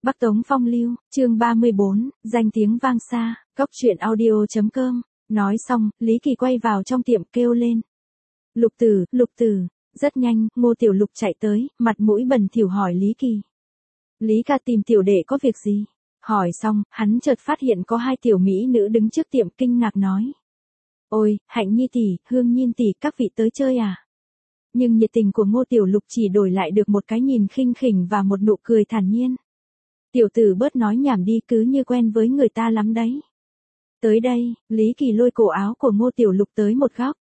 Bắc Tống Phong Lưu, chương 34, danh tiếng vang xa, Cóc truyện audio.com. Nói xong, Lý Kỳ quay vào trong tiệm kêu lên. Lục tử, rất nhanh, Ngô Tiểu Lục chạy tới, mặt mũi bẩn thỉu hỏi Lý Kỳ. Lý ca tìm tiểu đệ có việc gì? Hỏi xong, hắn chợt phát hiện có hai tiểu mỹ nữ đứng trước tiệm kinh ngạc nói. Ôi, Hạnh Nhi tỷ, Hương Nhiên tỷ, các vị tới chơi à? Nhưng nhiệt tình của Ngô Tiểu Lục chỉ đổi lại được một cái nhìn khinh khỉnh và một nụ cười thản nhiên. Tiểu tử bớt nói nhảm đi, cứ như quen với người ta lắm đấy. Tới đây, Lý Kỳ lôi cổ áo của Ngô Tiểu Lục tới một góc.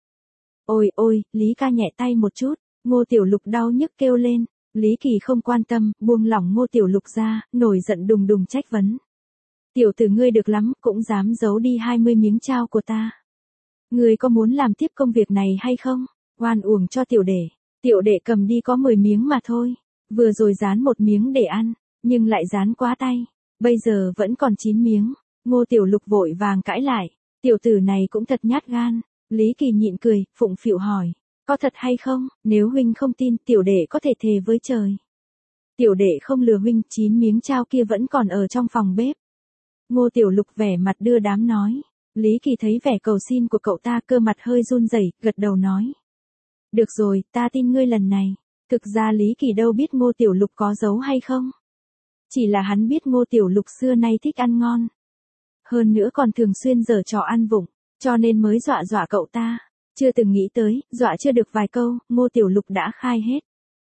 Ôi, Lý ca nhẹ tay một chút, Ngô Tiểu Lục đau nhức kêu lên. Lý Kỳ không quan tâm, buông lỏng Ngô Tiểu Lục ra, nổi giận đùng đùng trách vấn. Tiểu tử ngươi được lắm, cũng dám giấu đi 20 miếng trao của ta. Ngươi có muốn làm tiếp công việc này hay không? Oan uổng cho tiểu đệ cầm đi có 10 miếng mà thôi. Vừa rồi dán một miếng để ăn, nhưng lại dán quá tay. Bây giờ vẫn còn 9 miếng. Ngô Tiểu Lục vội vàng cãi lại. Tiểu tử này cũng thật nhát gan. Lý Kỳ nhịn cười, phụng phịu hỏi. Có thật hay không? Nếu huynh không tin, tiểu đệ có thể thề với trời. Tiểu đệ không lừa huynh, 9 miếng trao kia vẫn còn ở trong phòng bếp. Ngô Tiểu Lục vẻ mặt đưa đám nói. Lý Kỳ thấy vẻ cầu xin của cậu ta, cơ mặt hơi run rẩy, gật đầu nói. Được rồi, ta tin ngươi lần này. Thực ra Lý Kỳ đâu biết Ngô Tiểu Lục có giấu hay không. Chỉ là hắn biết Ngô Tiểu Lục xưa nay thích ăn ngon. Hơn nữa còn thường xuyên giở trò ăn vụng, cho nên mới dọa cậu ta. Chưa từng nghĩ tới, dọa chưa được vài câu, Ngô Tiểu Lục đã khai hết.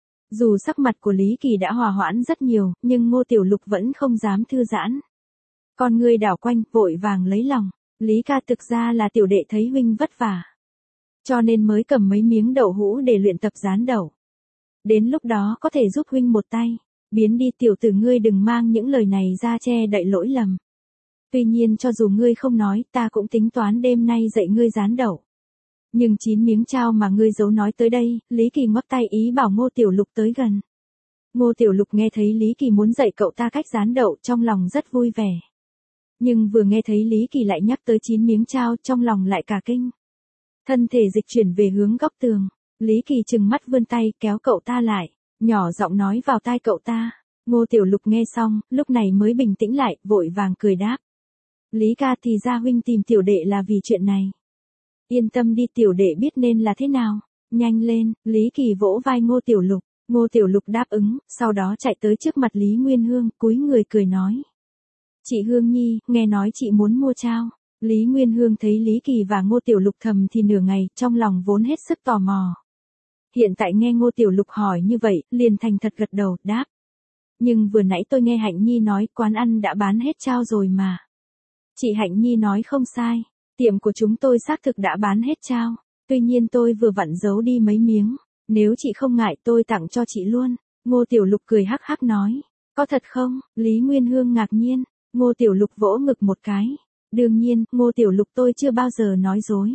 Dù sắc mặt của Lý Kỳ đã hòa hoãn rất nhiều, nhưng Ngô Tiểu Lục vẫn không dám thư giãn. Con ngươi đảo quanh, vội vàng lấy lòng. Lý ca, thực ra là tiểu đệ thấy huynh vất vả, cho nên mới cầm mấy miếng đậu hũ để luyện tập rán đậu. Đến lúc đó có thể giúp huynh một tay. Biến đi, tiểu tử ngươi đừng mang những lời này ra che đậy lỗi lầm. Tuy nhiên cho dù ngươi không nói, ta cũng tính toán đêm nay dạy ngươi rán đậu. Nhưng 9 miếng trao mà ngươi giấu nói tới đây, Lý Kỳ ngoắc tay ý bảo Ngô Tiểu Lục tới gần. Ngô Tiểu Lục nghe thấy Lý Kỳ muốn dạy cậu ta cách rán đậu, trong lòng rất vui vẻ. Nhưng vừa nghe thấy Lý Kỳ lại nhắc tới 9 miếng trao, trong lòng lại cả kinh. Thân thể dịch chuyển về hướng góc tường, Lý Kỳ trừng mắt vươn tay kéo cậu ta lại, nhỏ giọng nói vào tai cậu ta. Ngô Tiểu Lục nghe xong, lúc này mới bình tĩnh lại, vội vàng cười đáp. Lý ca, thì ra huynh tìm tiểu đệ là vì chuyện này. Yên tâm đi, tiểu đệ biết nên là thế nào. Nhanh lên, Lý Kỳ vỗ vai Ngô Tiểu Lục. Ngô Tiểu Lục đáp ứng, sau đó chạy tới trước mặt Lý Nguyên Hương, cúi người cười nói. Chị Hương Nhi, nghe nói chị muốn mua trao. Lý Nguyên Hương thấy Lý Kỳ và Ngô Tiểu Lục thầm thì nửa ngày, trong lòng vốn hết sức tò mò. Hiện tại nghe Ngô Tiểu Lục hỏi như vậy, liền thành thật gật đầu, đáp. Nhưng vừa nãy tôi nghe Hạnh Nhi nói quán ăn đã bán hết trao rồi mà. Chị Hạnh Nhi nói không sai, tiệm của chúng tôi xác thực đã bán hết trao. Tuy nhiên tôi vừa vặn giấu đi mấy miếng. Nếu chị không ngại tôi tặng cho chị luôn. Ngô Tiểu Lục cười hắc hắc nói. Có thật không? Lý Nguyên Hương ngạc nhiên. Ngô Tiểu Lục vỗ ngực một cái. Đương nhiên, Ngô Tiểu Lục tôi chưa bao giờ nói dối.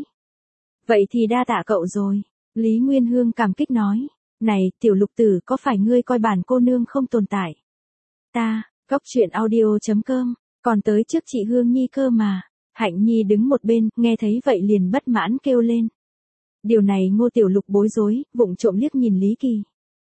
Vậy thì đa tạ cậu rồi. Lý Nguyên Hương cảm kích nói. Này, Tiểu Lục tử, có phải ngươi coi bản cô nương không tồn tại? Ta, Cóc truyện audio.com, còn tới trước chị Hương Nhi cơ mà. Hạnh Nhi đứng một bên, nghe thấy vậy liền bất mãn kêu lên. Điều này Ngô Tiểu Lục bối rối, vụng trộm liếc nhìn Lý Kỳ.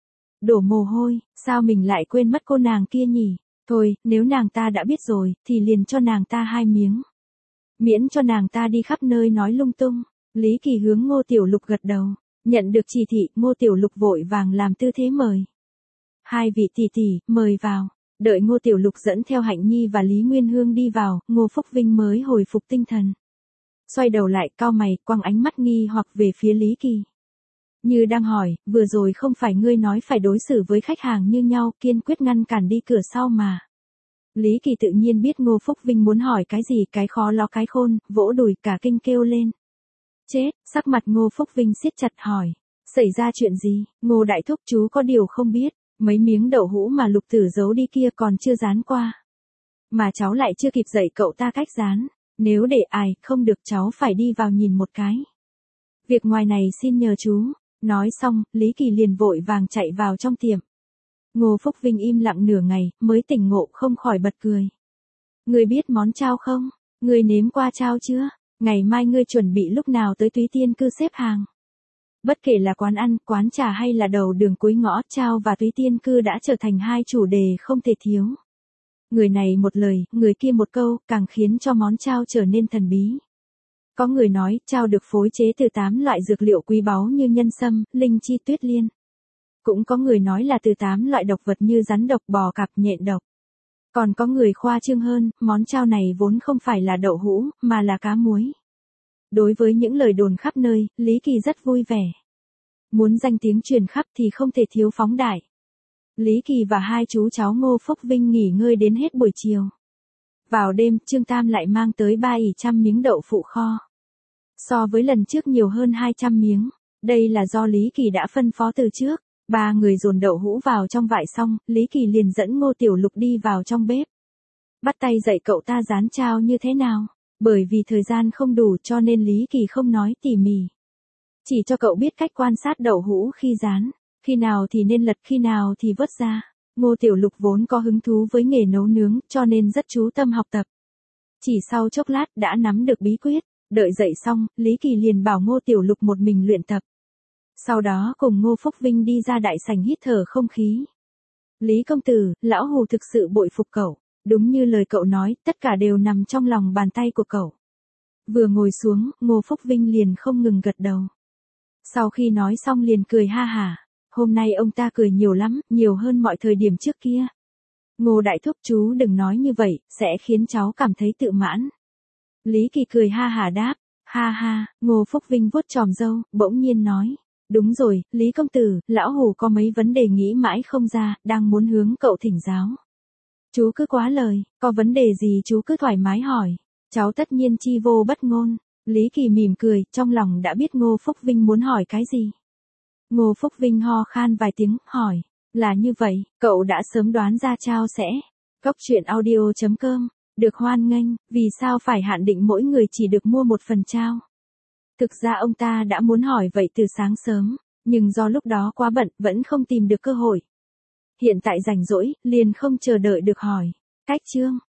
Đổ mồ hôi, sao mình lại quên mất cô nàng kia nhỉ? Thôi, nếu nàng ta đã biết rồi, thì liền cho nàng ta 2 miếng. Miễn cho nàng ta đi khắp nơi nói lung tung. Lý Kỳ hướng Ngô Tiểu Lục gật đầu. Nhận được chỉ thị, Ngô Tiểu Lục vội vàng làm tư thế mời. Hai vị tỷ tỷ, mời vào. Đợi Ngô Tiểu Lục dẫn theo Hạnh Nhi và Lý Nguyên Hương đi vào, Ngô Phúc Vinh mới hồi phục tinh thần. Xoay đầu lại, cau mày, quăng ánh mắt nghi hoặc về phía Lý Kỳ. Như đang hỏi, vừa rồi không phải ngươi nói phải đối xử với khách hàng như nhau, kiên quyết ngăn cản đi cửa sau mà. Lý Kỳ tự nhiên biết Ngô Phúc Vinh muốn hỏi cái gì, cái khó lo cái khôn, vỗ đùi cả kinh kêu lên. Chết, sắc mặt Ngô Phúc Vinh siết chặt hỏi. Xảy ra chuyện gì? Ngô đại thúc, chú có điều không biết. Mấy miếng đậu hũ mà Lục tử giấu đi kia còn chưa dán qua. Mà cháu lại chưa kịp dạy cậu ta cách dán. Nếu để ai, không được, cháu phải đi vào nhìn một cái. Việc ngoài này xin nhờ chú. Nói xong, Lý Kỳ liền vội vàng chạy vào trong tiệm. Ngô Phúc Vinh im lặng nửa ngày, mới tỉnh ngộ không khỏi bật cười. Ngươi biết món trao không? Ngươi nếm qua trao chưa? Ngày mai ngươi chuẩn bị lúc nào tới Túy Tiên Cư xếp hàng? Bất kể là quán ăn, quán trà hay là đầu đường cuối ngõ, trao và Túy Tiên Cư đã trở thành hai chủ đề không thể thiếu. Người này một lời, người kia một câu, càng khiến cho món trao trở nên thần bí. Có người nói, trao được phối chế từ 8 loại dược liệu quý báu như nhân sâm, linh chi, tuyết liên. Cũng có người nói là từ 8 loại độc vật như rắn độc, bò cạp, nhện độc. Còn có người khoa trương hơn, món trao này vốn không phải là đậu hũ, mà là cá muối. Đối với những lời đồn khắp nơi, Lý Kỳ rất vui vẻ. Muốn danh tiếng truyền khắp thì không thể thiếu phóng đại. Lý Kỳ và hai chú cháu Ngô Phúc Vinh nghỉ ngơi đến hết buổi chiều. Vào đêm, Trương Tam lại mang tới 300 miếng đậu phụ kho. So với lần trước nhiều hơn 200 miếng, đây là do Lý Kỳ đã phân phó từ trước. Ba người dồn đậu hũ vào trong vại xong, Lý Kỳ liền dẫn Ngô Tiểu Lục đi vào trong bếp. Bắt tay dạy cậu ta rán trao như thế nào. Bởi vì thời gian không đủ cho nên Lý Kỳ không nói tỉ mỉ. Chỉ cho cậu biết cách quan sát đậu hũ khi rán, khi nào thì nên lật, khi nào thì vớt ra. Ngô Tiểu Lục vốn có hứng thú với nghề nấu nướng cho nên rất chú tâm học tập. Chỉ sau chốc lát đã nắm được bí quyết, đợi dậy xong, Lý Kỳ liền bảo Ngô Tiểu Lục một mình luyện tập. Sau đó cùng Ngô Phúc Vinh đi ra đại sảnh hít thở không khí. Lý công tử, lão Hù thực sự bội phục cậu. Đúng như lời cậu nói, tất cả đều nằm trong lòng bàn tay của cậu. Vừa ngồi xuống, Ngô Phúc Vinh liền không ngừng gật đầu. Sau khi nói xong liền cười ha hả. Hôm nay ông ta cười nhiều lắm, nhiều hơn mọi thời điểm trước kia. Ngô đại thúc chú đừng nói như vậy, sẽ khiến cháu cảm thấy tự mãn. Lý Kỳ cười ha hả đáp. Ha ha, Ngô Phúc Vinh vuốt chòm râu, bỗng nhiên nói. Đúng rồi, Lý công tử, lão Hù có mấy vấn đề nghĩ mãi không ra, đang muốn hướng cậu thỉnh giáo. Chú cứ quá lời, có vấn đề gì chú cứ thoải mái hỏi. Cháu tất nhiên chi vô bất ngôn. Lý Kỳ mỉm cười, trong lòng đã biết Ngô Phúc Vinh muốn hỏi cái gì. Ngô Phúc Vinh ho khan vài tiếng, hỏi. Là như vậy, cậu đã sớm đoán ra trao sẽ. Góc truyện audio.com, được hoan nghênh, vì sao phải hạn định mỗi người chỉ được mua một phần trao. Thực ra ông ta đã muốn hỏi vậy từ sáng sớm, nhưng do lúc đó quá bận, vẫn không tìm được cơ hội. Hiện tại rảnh rỗi, liền không chờ đợi được hỏi. Cách chương.